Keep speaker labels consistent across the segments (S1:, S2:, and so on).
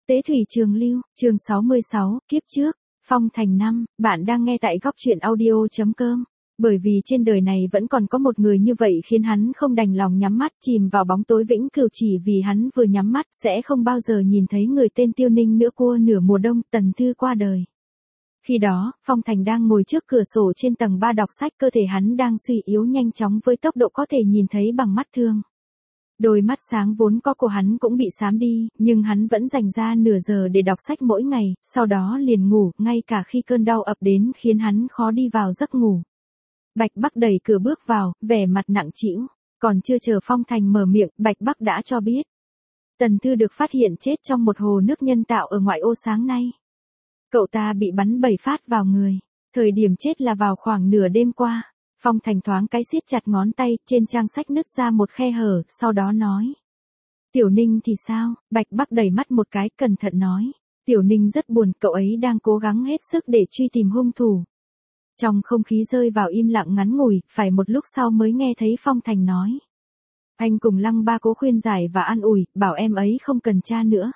S1: Tế thủy trường lưu, chương 66, kiếp trước, Phong Thành năm, bạn đang nghe tại góc truyện audio.com. Bởi vì trên đời này vẫn còn có một người như vậy khiến hắn không đành lòng nhắm mắt chìm vào bóng tối vĩnh cửu, chỉ vì hắn vừa nhắm mắt sẽ không bao giờ nhìn thấy người tên Tiêu Ninh nữa. Cua nửa mùa đông, Tần Thư qua đời. Khi đó, Phong Thành đang ngồi trước cửa sổ trên tầng 3 đọc sách, cơ thể hắn đang suy yếu nhanh chóng với tốc độ có thể nhìn thấy bằng mắt thường. Đôi mắt sáng vốn có của hắn cũng bị xám đi, nhưng hắn vẫn dành ra nửa giờ để đọc sách mỗi ngày, sau đó liền ngủ, ngay cả khi cơn đau ập đến khiến hắn khó đi vào giấc ngủ. Bạch Bắc đẩy cửa bước vào, vẻ mặt nặng trĩu, còn chưa chờ Phong Thành mở miệng, Bạch Bắc đã cho biết. Tần Thư được phát hiện chết trong một hồ nước nhân tạo ở ngoại ô sáng nay. Cậu ta bị bắn 7 phát vào người, thời điểm chết là vào khoảng nửa đêm qua. Phong Thành thoáng cái siết chặt ngón tay, trên trang sách nứt ra một khe hở, sau đó nói. Tiểu Ninh thì sao? Bạch Bắc đẩy mắt một cái, cẩn thận nói. Tiểu Ninh rất buồn, cậu ấy đang cố gắng hết sức để truy tìm hung thủ. Trong không khí rơi vào im lặng ngắn ngủi, phải một lúc sau mới nghe thấy Phong Thành nói. Anh cùng Lăng Ba cố khuyên giải và an ủi, bảo em ấy không cần tra nữa.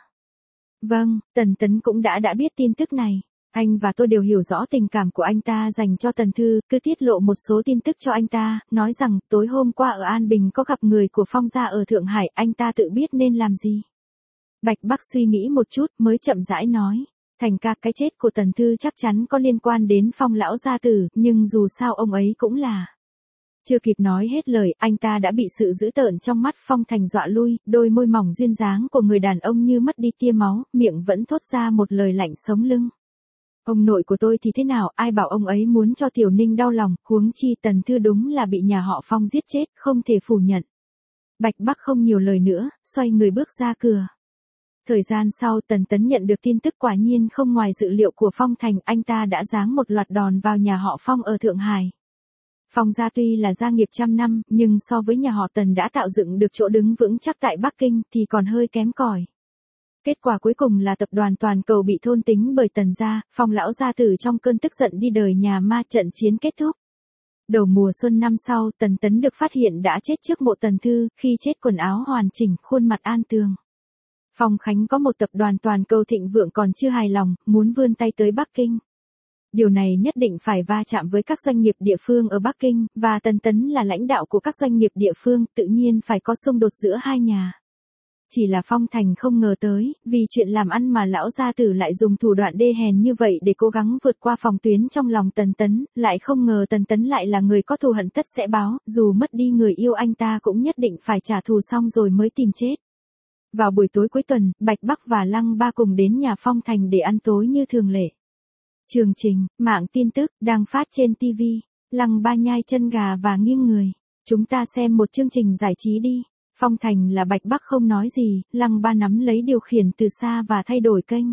S1: Vâng, Tần Tấn cũng đã biết tin tức này. Anh và tôi đều hiểu rõ tình cảm của anh ta dành cho Tần Thư, cứ tiết lộ một số tin tức cho anh ta, nói rằng tối hôm qua ở An Bình có gặp người của Phong gia ở Thượng Hải, anh ta tự biết nên làm gì. Bạch Bắc suy nghĩ một chút mới chậm rãi nói. Thành ca, cái chết của Tần Thư chắc chắn có liên quan đến Phong lão gia tử, nhưng dù sao ông ấy cũng là. Chưa kịp nói hết lời, anh ta đã bị sự dữ tợn trong mắt Phong Thành dọa lui, đôi môi mỏng duyên dáng của người đàn ông như mất đi tia máu, miệng vẫn thốt ra một lời lạnh sống lưng. Ông nội của tôi thì thế nào, ai bảo ông ấy muốn cho Tiểu Ninh đau lòng, huống chi Tần Thư đúng là bị nhà họ Phong giết chết, không thể phủ nhận. Bạch Bắc không nhiều lời nữa, xoay người bước ra cửa. Thời gian sau, Tần Tấn nhận được tin tức quả nhiên không ngoài dự liệu của Phong Thành, anh ta đã giáng một loạt đòn vào nhà họ Phong ở Thượng Hải. Phong gia tuy là gia nghiệp trăm năm, nhưng so với nhà họ Tần đã tạo dựng được chỗ đứng vững chắc tại Bắc Kinh thì còn hơi kém cỏi. Kết quả cuối cùng là tập đoàn toàn cầu bị thôn tính bởi Tần gia, Phong lão gia tử trong cơn tức giận đi đời nhà ma, trận chiến kết thúc. Đầu mùa xuân năm sau, Tần Tấn được phát hiện đã chết trước mộ Tần Thư, khi chết quần áo hoàn chỉnh, khuôn mặt an tường. Phong Khánh có một tập đoàn toàn cầu thịnh vượng còn chưa hài lòng, muốn vươn tay tới Bắc Kinh. Điều này nhất định phải va chạm với các doanh nghiệp địa phương ở Bắc Kinh, và Tần Tấn là lãnh đạo của các doanh nghiệp địa phương, tự nhiên phải có xung đột giữa hai nhà. Chỉ là Phong Thành không ngờ tới, vì chuyện làm ăn mà lão gia tử lại dùng thủ đoạn đê hèn như vậy để cố gắng vượt qua phòng tuyến trong lòng Tần Tấn, lại không ngờ Tần Tấn lại là người có thù hận tất sẽ báo, dù mất đi người yêu anh ta cũng nhất định phải trả thù xong rồi mới tìm chết. Vào buổi tối cuối tuần, Bạch Bắc và Lăng Ba cùng đến nhà Phong Thành để ăn tối như thường lệ. Chương trình, mạng tin tức, đang phát trên TV. Lăng Ba nhai chân gà và nghiêng người. Chúng ta xem một chương trình giải trí đi. Phong Thành là Bạch Bắc không nói gì, Lăng Ba nắm lấy điều khiển từ xa và thay đổi kênh.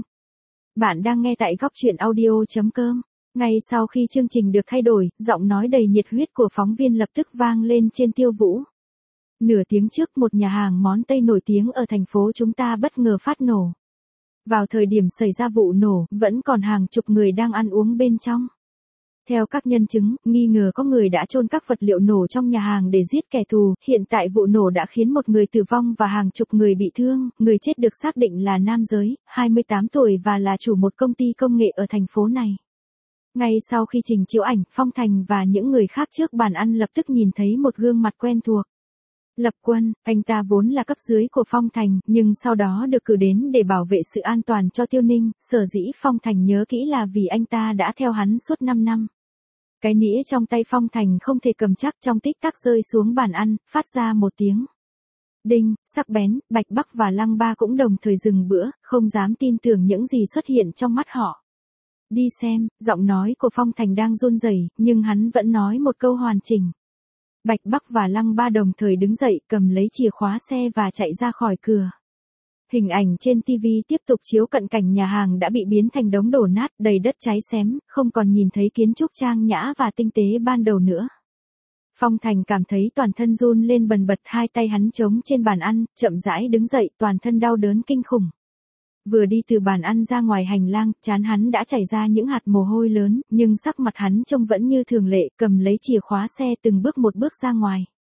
S1: Bạn đang nghe tại góc truyện audio.com. Ngay sau khi chương trình được thay đổi, giọng nói đầy nhiệt huyết của phóng viên lập tức vang lên trên Tiêu Vũ. Nửa tiếng trước, một nhà hàng món Tây nổi tiếng ở thành phố chúng ta bất ngờ phát nổ. Vào thời điểm xảy ra vụ nổ, vẫn còn hàng chục người đang ăn uống bên trong. Theo các nhân chứng, nghi ngờ có người đã chôn các vật liệu nổ trong nhà hàng để giết kẻ thù. Hiện tại vụ nổ đã khiến một người tử vong và hàng chục người bị thương. Người chết được xác định là nam giới, 28 tuổi và là chủ một công ty công nghệ ở thành phố này. Ngay sau khi trình chiếu ảnh, Phong Thành và những người khác trước bàn ăn lập tức nhìn thấy một gương mặt quen thuộc. Lập Quân, anh ta vốn là cấp dưới của Phong Thành, nhưng sau đó được cử đến để bảo vệ sự an toàn cho Tiêu Ninh, sở dĩ Phong Thành nhớ kỹ là vì anh ta đã theo hắn suốt 5 năm. Cái nĩa trong tay Phong Thành không thể cầm chắc, trong tích tắc rơi xuống bàn ăn, phát ra một tiếng đinh, sắc bén. Bạch Bắc và Lăng Ba cũng đồng thời dừng bữa, không dám tin tưởng những gì xuất hiện trong mắt họ. Đi xem, giọng nói của Phong Thành đang run rẩy, nhưng hắn vẫn nói một câu hoàn chỉnh. Bạch Bắc và Lăng Ba đồng thời đứng dậy, cầm lấy chìa khóa xe và chạy ra khỏi cửa. Hình ảnh trên TV tiếp tục chiếu cận cảnh nhà hàng đã bị biến thành đống đổ nát, đầy đất cháy xém, không còn nhìn thấy kiến trúc trang nhã và tinh tế ban đầu nữa. Phong Thành cảm thấy toàn thân run lên bần bật, hai tay hắn chống trên bàn ăn, chậm rãi đứng dậy, toàn thân đau đớn kinh khủng. Vừa đi từ bàn ăn ra ngoài hành lang, trán hắn đã chảy ra những hạt mồ hôi lớn, nhưng sắc mặt hắn trông vẫn như thường lệ, cầm lấy chìa khóa xe từng bước một bước ra ngoài.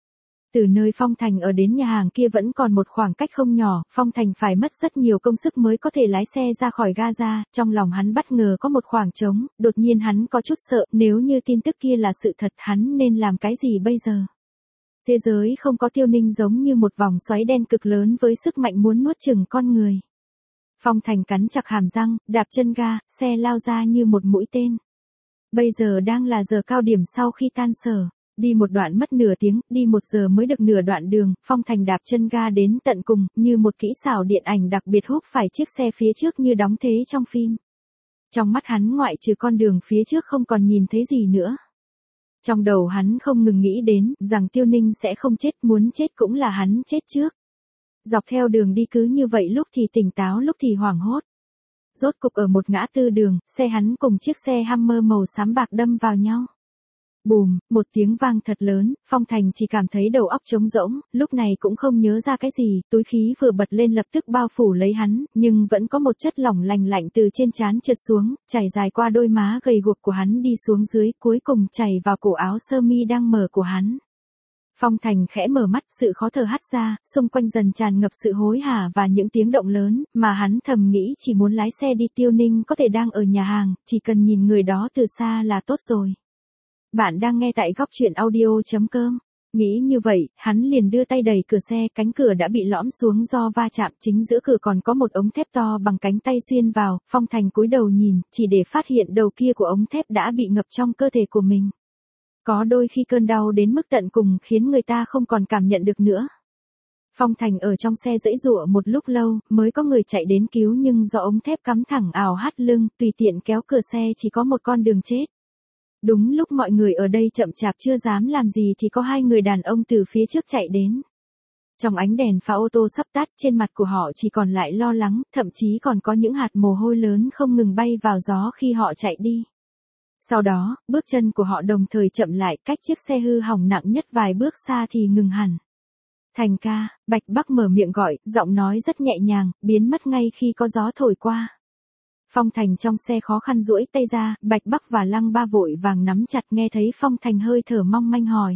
S1: Từ nơi Phong Thành ở đến nhà hàng kia vẫn còn một khoảng cách không nhỏ, Phong Thành phải mất rất nhiều công sức mới có thể lái xe ra khỏi Gaza, trong lòng hắn bất ngờ có một khoảng trống, đột nhiên hắn có chút sợ, nếu như tin tức kia là sự thật hắn nên làm cái gì bây giờ? Thế giới không có Tiêu Ninh giống như một vòng xoáy đen cực lớn với sức mạnh muốn nuốt chửng con người. Phong Thành cắn chặt hàm răng, đạp chân ga, xe lao ra như một mũi tên. Bây giờ đang là giờ cao điểm sau khi tan sở. Đi một đoạn mất nửa tiếng, đi 1 giờ mới được nửa đoạn đường, Phong Thành đạp chân ga đến tận cùng, như một kỹ xảo điện ảnh đặc biệt húc phải chiếc xe phía trước như đóng thế trong phim. Trong mắt hắn ngoại trừ con đường phía trước không còn nhìn thấy gì nữa. Trong đầu hắn không ngừng nghĩ đến, rằng Tiêu Ninh sẽ không chết, muốn chết cũng là hắn chết trước. Dọc theo đường đi cứ như vậy lúc thì tỉnh táo lúc thì hoảng hốt. Rốt cục ở một ngã tư đường, xe hắn cùng chiếc xe Hummer màu xám bạc đâm vào nhau. Bùm, một tiếng vang thật lớn, Phong Thành chỉ cảm thấy đầu óc trống rỗng, lúc này cũng không nhớ ra cái gì, túi khí vừa bật lên lập tức bao phủ lấy hắn, nhưng vẫn có một chất lỏng lành lạnh từ trên trán trượt xuống, chảy dài qua đôi má gầy guộc của hắn đi xuống dưới, cuối cùng chảy vào cổ áo sơ mi đang mở của hắn. Phong Thành khẽ mở mắt, sự khó thở hắt ra, xung quanh dần tràn ngập sự hối hả và những tiếng động lớn, mà hắn thầm nghĩ chỉ muốn lái xe đi. Tiêu Ninh có thể đang ở nhà hàng, chỉ cần nhìn người đó từ xa là tốt rồi. Bạn đang nghe tại góc truyện audio.com. Nghĩ như vậy, hắn liền đưa tay đẩy cửa xe, cánh cửa đã bị lõm xuống do va chạm, chính giữa cửa còn có một ống thép to bằng cánh tay xuyên vào, Phong Thành cúi đầu nhìn, chỉ để phát hiện đầu kia của ống thép đã bị ngập trong cơ thể của mình. Có đôi khi cơn đau đến mức tận cùng khiến người ta không còn cảm nhận được nữa. Phong Thành ở trong xe giãy giụa một lúc lâu, mới có người chạy đến cứu nhưng do ống thép cắm thẳng ào hắt lưng, tùy tiện kéo cửa xe chỉ có một con đường chết. Đúng lúc mọi người ở đây chậm chạp chưa dám làm gì thì có 2 người đàn ông từ phía trước chạy đến. Trong ánh đèn pha ô tô sắp tắt, trên mặt của họ chỉ còn lại lo lắng, thậm chí còn có những hạt mồ hôi lớn không ngừng bay vào gió khi họ chạy đi. Sau đó, bước chân của họ đồng thời chậm lại, cách chiếc xe hư hỏng nặng nhất vài bước xa thì ngừng hẳn. Thành ca, Bạch Bắc mở miệng gọi, giọng nói rất nhẹ nhàng, biến mất ngay khi có gió thổi qua. Phong Thành trong xe khó khăn duỗi tay ra, Bạch Bắc và Lăng Ba vội vàng nắm chặt, nghe thấy Phong Thành hơi thở mong manh hỏi.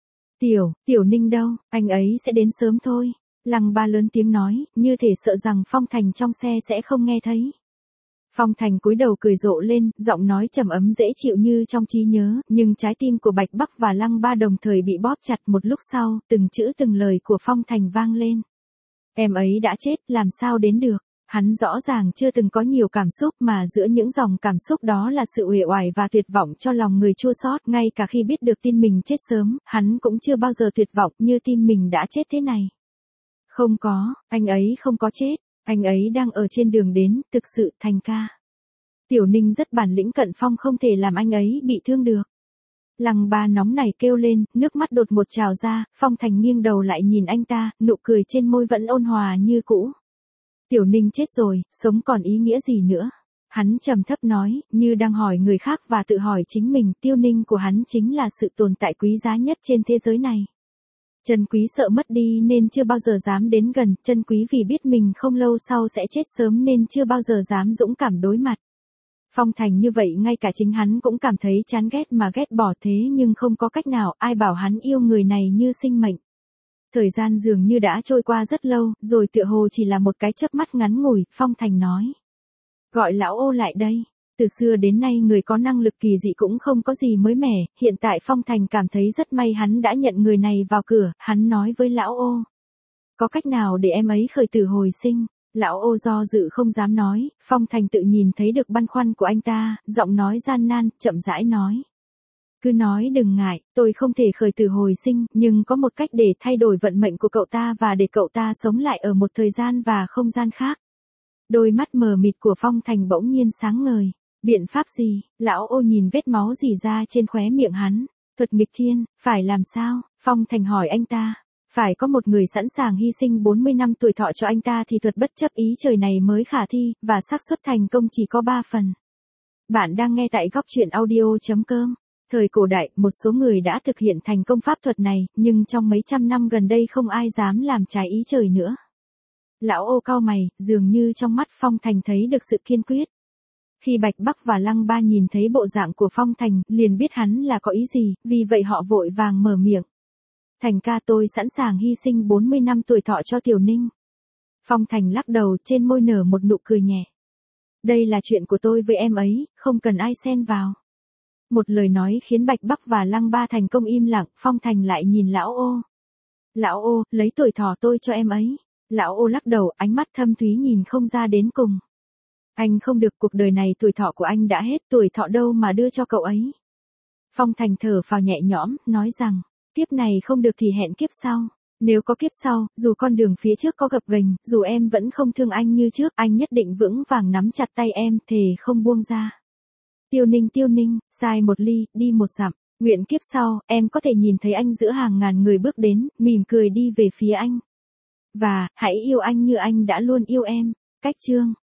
S1: Tiểu Ninh đâu, anh ấy sẽ đến sớm thôi. Lăng Ba lớn tiếng nói, như thể sợ rằng Phong Thành trong xe sẽ không nghe thấy. Phong Thành cúi đầu cười rộ lên, giọng nói trầm ấm dễ chịu như trong trí nhớ, nhưng trái tim của Bạch Bắc và Lăng Ba đồng thời bị bóp chặt. Một lúc sau, từng chữ từng lời của Phong Thành vang lên. Em ấy đã chết, làm sao đến được? Hắn rõ ràng chưa từng có nhiều cảm xúc mà giữa những dòng cảm xúc đó là sự uể oải và tuyệt vọng cho lòng người chua xót. Ngay cả khi biết được tin mình chết sớm, hắn cũng chưa bao giờ tuyệt vọng như tin mình đã chết thế này. Không có, anh ấy không có chết, anh ấy đang ở trên đường đến, thực sự. Thành ca. Tiểu Ninh rất bản lĩnh, Cận Phong không thể làm anh ấy bị thương được. Lăng Ba nóng nảy kêu lên, nước mắt đột ngột trào ra, Phong Thành nghiêng đầu lại nhìn anh ta, nụ cười trên môi vẫn ôn hòa như cũ. Tiểu Ninh chết rồi, sống còn ý nghĩa gì nữa? Hắn trầm thấp nói, như đang hỏi người khác và tự hỏi chính mình. Tiêu Ninh của hắn chính là sự tồn tại quý giá nhất trên thế giới này. Trân Quý sợ mất đi nên chưa bao giờ dám đến gần, Trân Quý vì biết mình không lâu sau sẽ chết sớm nên chưa bao giờ dám dũng cảm đối mặt. Phong Thành như vậy ngay cả chính hắn cũng cảm thấy chán ghét mà ghét bỏ, thế nhưng không có cách nào, ai bảo hắn yêu người này như sinh mệnh. Thời gian dường như đã trôi qua rất lâu, rồi tựa hồ chỉ là một cái chớp mắt ngắn ngủi. Phong Thành nói. Gọi lão Ô lại đây. Từ xưa đến nay người có năng lực kỳ dị cũng không có gì mới mẻ, hiện tại Phong Thành cảm thấy rất may hắn đã nhận người này vào cửa. Hắn nói với lão Ô. Có cách nào để em ấy khởi tử hồi sinh? Lão Ô do dự không dám nói, Phong Thành tự nhìn thấy được băn khoăn của anh ta, giọng nói gian nan, chậm rãi nói. Cứ nói đừng ngại, tôi không thể khởi tử hồi sinh, nhưng có một cách để thay đổi vận mệnh của cậu ta và để cậu ta sống lại ở một thời gian và không gian khác. Đôi mắt mờ mịt của Phong Thành bỗng nhiên sáng ngời. Biện pháp gì? Lão Ô nhìn vết máu rỉ ra trên khóe miệng hắn. Thuật nghịch thiên, phải làm sao? Phong Thành hỏi anh ta. Phải có một người sẵn sàng hy sinh 40 năm tuổi thọ cho anh ta thì thuật bất chấp ý trời này mới khả thi, và xác suất thành công chỉ có 3 phần. Bạn đang nghe tại góc truyện audio.com. Thời cổ đại, một số người đã thực hiện thành công pháp thuật này, nhưng trong mấy trăm năm gần đây không ai dám làm trái ý trời nữa. Lão Ô cau mày, dường như trong mắt Phong Thành thấy được sự kiên quyết. Khi Bạch Bắc và Lăng Ba nhìn thấy bộ dạng của Phong Thành, liền biết hắn là có ý gì, vì vậy họ vội vàng mở miệng. Thành ca, tôi sẵn sàng hy sinh 40 năm tuổi thọ cho Tiểu Ninh. Phong Thành lắc đầu, trên môi nở một nụ cười nhẹ. Đây là chuyện của tôi với em ấy, không cần ai xen vào. Một lời nói khiến Bạch Bắc và Lăng Ba thành công im lặng, Phong Thành lại nhìn lão ô. Lão ô, lấy tuổi thọ tôi cho em ấy. Lão ô lắc đầu, ánh mắt thâm thúy nhìn không ra đến cùng. Anh không được, cuộc đời này tuổi thọ của anh đã hết, tuổi thọ đâu mà đưa cho cậu ấy. Phong Thành thở phào nhẹ nhõm, nói rằng, kiếp này không được thì hẹn kiếp sau. Nếu có kiếp sau, dù con đường phía trước có gập ghềnh, dù em vẫn không thương anh như trước, anh nhất định vững vàng nắm chặt tay em, thề không buông ra. Tiêu Ninh, sai một ly, đi một dặm. Nguyện kiếp sau, em có thể nhìn thấy anh giữa hàng ngàn người bước đến, mỉm cười đi về phía anh. Và, hãy yêu anh như anh đã luôn yêu em. Cách chương